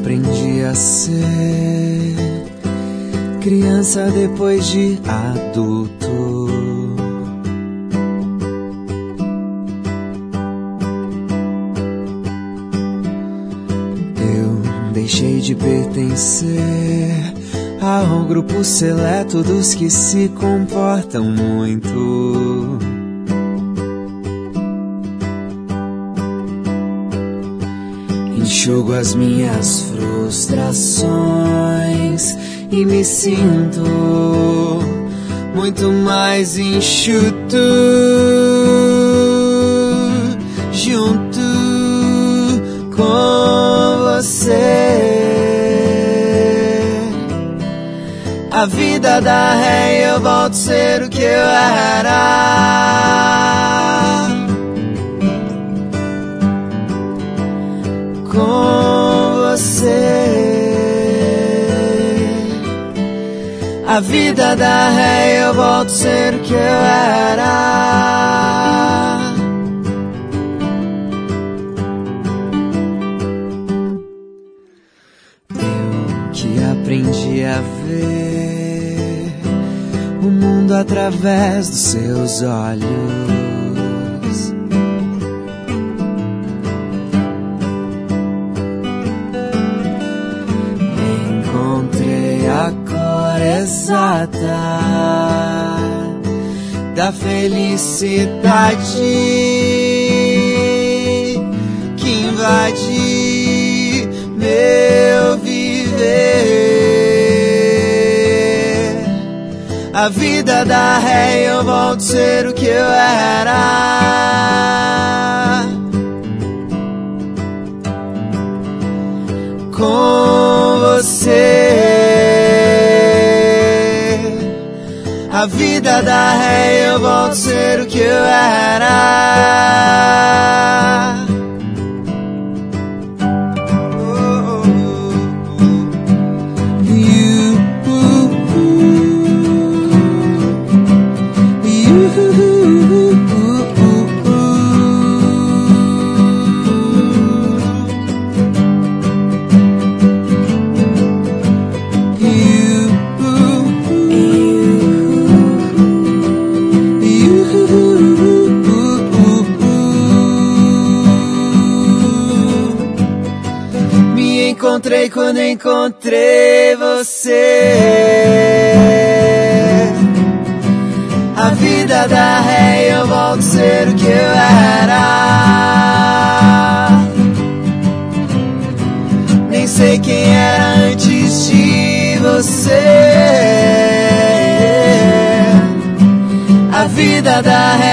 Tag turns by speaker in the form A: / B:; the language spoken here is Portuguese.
A: aprendi a ser criança depois de adulto. Eu deixei de pertencer ao grupo seleto dos que se comportam muito. Enxugo as minhas frustrações e me sinto muito mais enxuto junto com você. A vida dá ré e eu volto a ser o que eu era. Com você. A vida dá ré e eu volto a ser o que eu era. Eu que aprendi a ver o mundo através dos seus olhos. Encontrei a cor exata da felicidade que invade meu viver. A vida dá ré e eu volto a ser o que eu era. Com você. A vida dá ré e eu volto a ser o que eu era. Encontrei quando encontrei você. A vida dá ré e eu volto a ser o que eu era. Nem sei quem era antes de você. A vida dá ré